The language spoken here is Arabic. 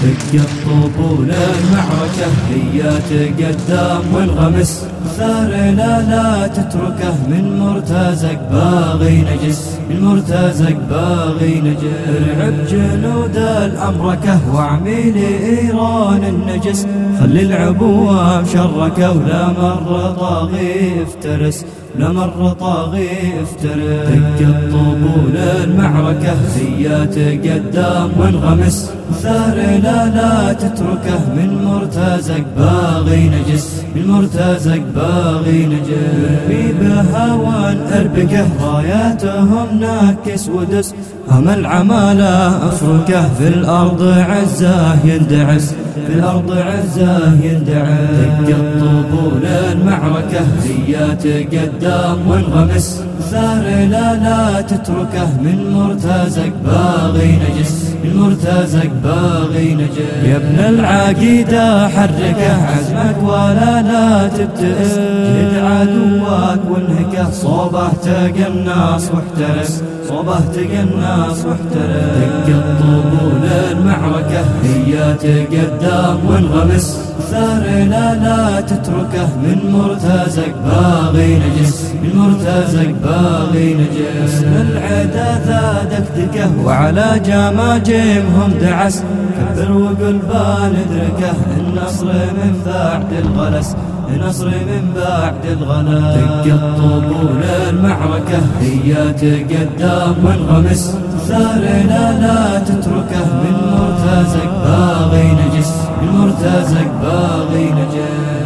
دق الطبول المعركة هي تقدم وانغمس، ثار لا تتركه من مرتزق باغي نجس، من مرتزق باغي نجس. ارعب جنود الأمركة واعمي لإيران النجس، خلي العبوة مشركة ولا مر طاغي افترس، لا مر طاغي افترس. دق الطبول المعركة هي تقدم وانغمس، ثار لا تتركه من مرتزق باغي نجس، من مرتزق باغي نجس. ارمي بهوى اربكه راياتهم ناكس ودس، هم العمالة افركه في الارض عزاه يندعس، في الارض عزاه يندعس. دق الطبول المعركة هي تقدم وانغمس، ثار لا تتركه من مرتزق باغي نجس، من مرتزق باغي نجس. يا ابن العقيدة حركه عزمك ولا تبتئس، جد عدوك وانهكه صوبه تقناص واحترس، صوبه تقناص واحترس. دق الطبول المعركة هي تقدم وانغمس، ثار لا تتركه من مرتزق باغي نجس، من مرتزق باغي نجس. العدا ذا دكدكه وعلى جماجمهم دعس، كبر وقل بندركه النصر من بعد الغلس، النصر من بعد الغلس. دق الطبول المعركة هي تقدم وانغمس، ثار لا تتركه من مرتزق باغي نجس، من مرتزق باغي نجس.